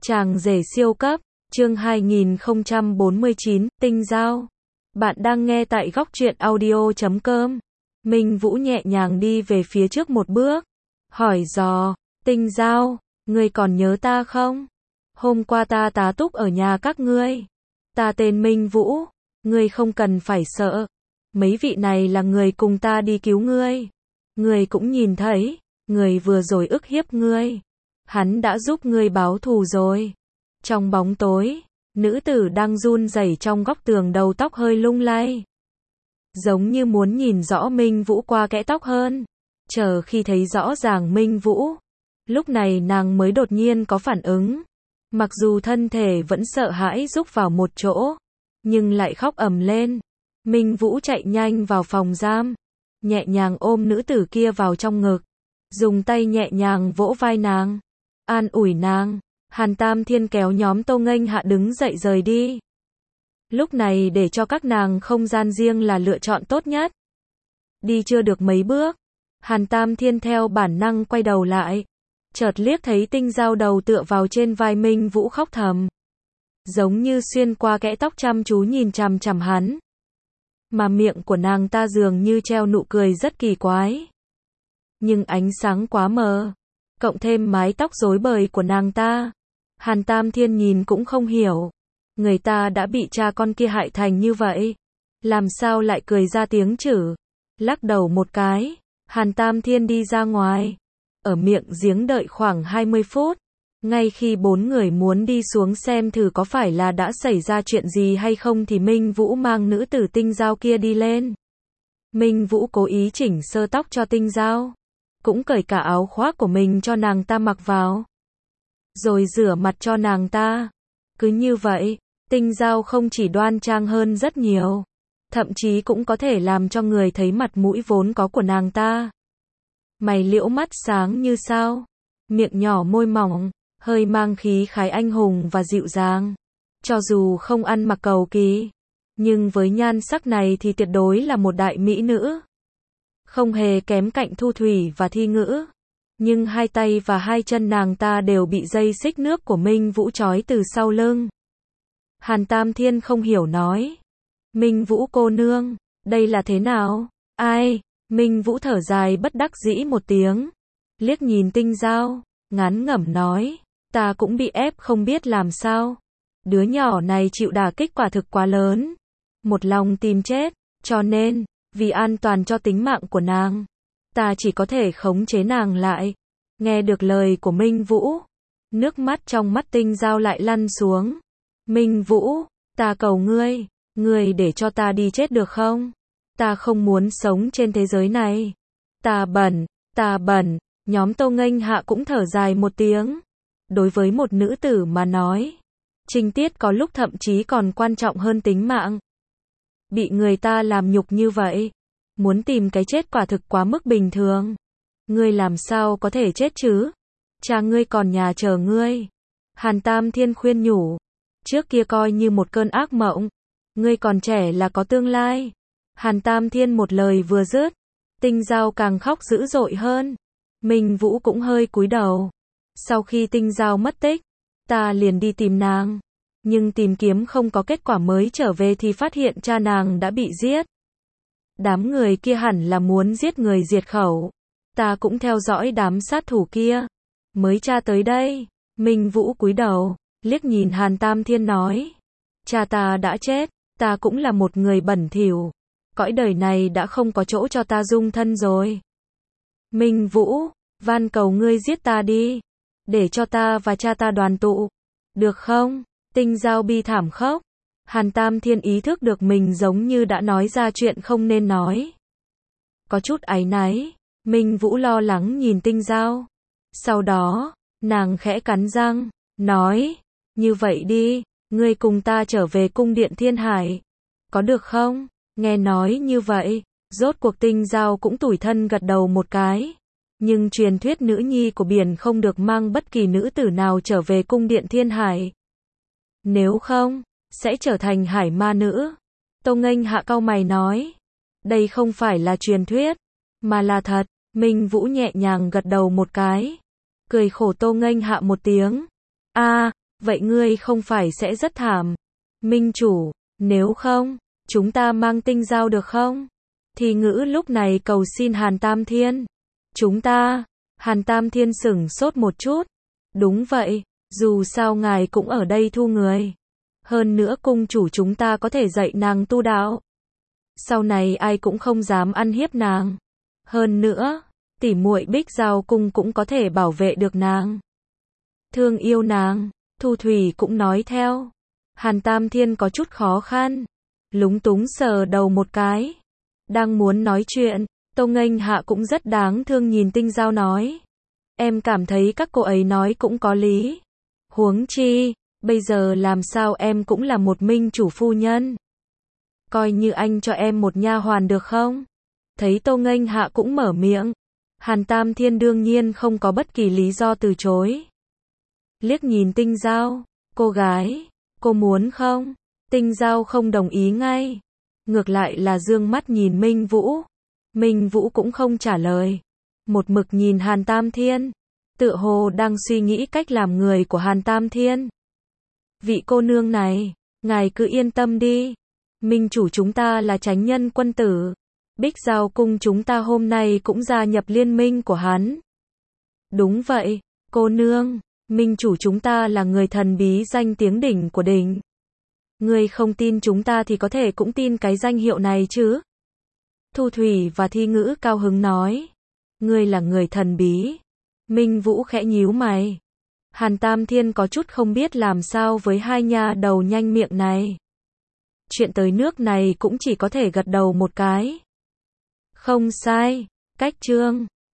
Chàng rể siêu cấp, chương 2049, tinh giao. Bạn đang nghe tại góc truyện audio.com. Minh Vũ nhẹ nhàng đi về phía trước một bước, hỏi dò, tinh giao, ngươi còn nhớ ta không? Hôm qua ta tá túc ở nhà các ngươi. Ta tên Minh Vũ, ngươi không cần phải sợ. Mấy vị này là người cùng ta đi cứu ngươi. Ngươi cũng nhìn thấy, người vừa rồi ức hiếp ngươi. Hắn đã giúp ngươi báo thù rồi. Trong bóng tối, nữ tử đang run rẩy trong góc tường, đầu tóc hơi lung lay. Giống như muốn nhìn rõ Minh Vũ qua kẽ tóc hơn. Chờ khi thấy rõ ràng Minh Vũ, lúc này nàng mới đột nhiên có phản ứng. Mặc dù thân thể vẫn sợ hãi rúc vào một chỗ, nhưng lại khóc ầm lên. Minh Vũ chạy nhanh vào phòng giam, nhẹ nhàng ôm nữ tử kia vào trong ngực, dùng tay nhẹ nhàng vỗ vai nàng, an ủi nàng. Hàn Tam Thiên kéo nhóm Tô Nghênh Hạ đứng dậy rời đi. Lúc này để cho các nàng không gian riêng là lựa chọn tốt nhất. Đi chưa được mấy bước, Hàn Tam Thiên theo bản năng quay đầu lại, chợt liếc thấy tinh giao đầu tựa vào trên vai Minh Vũ khóc thầm. Giống như xuyên qua kẽ tóc chăm chú nhìn chằm chằm hắn. Mà miệng của nàng ta dường như treo nụ cười rất kỳ quái. Nhưng ánh sáng quá mờ, cộng thêm mái tóc rối bời của nàng ta, Hàn Tam Thiên nhìn cũng không hiểu. Người ta đã bị cha con kia hại thành như vậy, làm sao lại cười ra tiếng chử. Lắc đầu một cái, Hàn Tam Thiên đi ra ngoài. Ở miệng giếng đợi khoảng 20 phút. Ngay khi bốn người muốn đi xuống xem thử có phải là đã xảy ra chuyện gì hay không thì Minh Vũ mang nữ tử tinh giao kia đi lên. Minh Vũ cố ý chỉnh sơ tóc cho tinh giao, cũng cởi cả áo khoác của mình cho nàng ta mặc vào, rồi rửa mặt cho nàng ta. Cứ như vậy, tinh giao không chỉ đoan trang hơn rất nhiều, thậm chí cũng có thể làm cho người thấy mặt mũi vốn có của nàng ta. Mày liễu mắt sáng như sao, miệng nhỏ môi mỏng, hơi mang khí khái anh hùng và dịu dàng. Cho dù không ăn mặc cầu kỳ, nhưng với nhan sắc này thì tuyệt đối là một đại mỹ nữ. Không hề kém cạnh Thu Thủy và Thi Ngữ. Nhưng hai tay và hai chân nàng ta đều bị dây xích nước của Minh Vũ trói từ sau lưng. Hàn Tam Thiên không hiểu nói, Minh Vũ cô nương, đây là thế nào? Ai? Minh Vũ thở dài bất đắc dĩ một tiếng, liếc nhìn tinh giao, ngán ngẩm nói, ta cũng bị ép không biết làm sao. Đứa nhỏ này chịu đả kích quả thực quá lớn, một lòng tìm chết, cho nên, vì an toàn cho tính mạng của nàng, ta chỉ có thể khống chế nàng lại. Nghe được lời của Minh Vũ, nước mắt trong mắt tinh giao lại lăn xuống. Minh Vũ, ta cầu ngươi, ngươi để cho ta đi chết được không? Ta không muốn sống trên thế giới này. Ta bẩn. Nhóm Tô Nghênh Hạ cũng thở dài một tiếng. Đối với một nữ tử mà nói, trinh tiết có lúc thậm chí còn quan trọng hơn tính mạng. Bị người ta làm nhục như vậy, muốn tìm cái chết quả thực quá mức bình thường. Ngươi làm sao có thể chết chứ? Cha ngươi còn nhà chờ ngươi. Hàn Tam Thiên khuyên nhủ. Trước kia coi như một cơn ác mộng. Ngươi còn trẻ là có tương lai. Hàn Tam Thiên một lời vừa dứt, tinh giao càng khóc dữ dội hơn. Minh Vũ cũng hơi cúi đầu. Sau khi tinh giao mất tích, ta liền đi tìm nàng. Nhưng tìm kiếm không có kết quả, mới trở về thì phát hiện cha nàng đã bị giết. Đám người kia hẳn là muốn giết người diệt khẩu. Ta cũng theo dõi đám sát thủ kia, mới tra tới đây. Minh Vũ cúi đầu, liếc nhìn Hàn Tam Thiên nói, cha ta đã chết, ta cũng là một người bẩn thỉu. Cõi đời này đã không có chỗ cho ta dung thân rồi. Minh Vũ, van cầu ngươi giết ta đi, để cho ta và cha ta đoàn tụ, được không? Tinh giao bi thảm khóc. Hàn Tam Thiên ý thức được mình giống như đã nói ra chuyện không nên nói. Có chút áy náy, Minh Vũ lo lắng nhìn tinh giao. Sau đó, nàng khẽ cắn răng, nói, như vậy đi, ngươi cùng ta trở về cung điện Thiên Hải. Có được không? Nghe nói như vậy, rốt cuộc tinh giao cũng tủi thân gật đầu một cái. Nhưng truyền thuyết nữ nhi của biển không được mang bất kỳ nữ tử nào trở về cung điện Thiên Hải. Nếu không, sẽ trở thành hải ma nữ. Tô Nghênh Hạ cau mày nói, đây không phải là truyền thuyết, mà là thật. Minh Vũ nhẹ nhàng gật đầu một cái, cười khổ Tô Nghênh Hạ một tiếng. vậy ngươi không phải sẽ rất thảm. Minh chủ, nếu không, chúng ta mang tinh dao được không? Thi Ngữ lúc này cầu xin Hàn Tam Thiên. Chúng ta, Hàn Tam Thiên sửng sốt một chút. Đúng vậy, dù sao ngài cũng ở đây thu người. Hơn nữa cung chủ chúng ta có thể dạy nàng tu đạo. Sau này ai cũng không dám ăn hiếp nàng. Hơn nữa, tỉ muội Bích Giao cung cũng có thể bảo vệ được nàng. Thương yêu nàng, Thu Thủy cũng nói theo. Hàn Tam Thiên có chút khó khăn, lúng túng sờ đầu một cái. Đang muốn nói chuyện, Tô Nghênh Hạ cũng rất đáng thương nhìn Tinh Giao nói. Em cảm thấy các cô ấy nói cũng có lý. Huống chi, bây giờ làm sao em cũng là một minh chủ phu nhân. Coi như anh cho em một nha hoàn được không? Thấy Tô Nghênh Hạ cũng mở miệng. Hàn Tam Thiên đương nhiên không có bất kỳ lý do từ chối. Liếc nhìn Tinh Giao, cô gái, cô muốn không? Tinh Giao không đồng ý ngay. Ngược lại là dương mắt nhìn Minh Vũ. Minh Vũ cũng không trả lời. Một mực nhìn Hàn Tam Thiên. Tựa hồ đang suy nghĩ cách làm người của Hàn Tam Thiên. Vị cô nương này, ngài cứ yên tâm đi. Minh chủ chúng ta là chánh nhân quân tử. Bích Giao cung chúng ta hôm nay cũng gia nhập liên minh của hắn. Đúng vậy, cô nương. Minh chủ chúng ta là người thần bí danh tiếng đỉnh của đỉnh. Ngươi không tin chúng ta thì có thể cũng tin cái danh hiệu này chứ. Thu Thủy và Thi Ngữ cao hứng nói. Ngươi là người thần bí. Minh Vũ khẽ nhíu mày. Hàn Tam Thiên có chút không biết làm sao với hai nha đầu nhanh miệng này. Chuyện tới nước này cũng chỉ có thể gật đầu một cái. Không sai, cách chương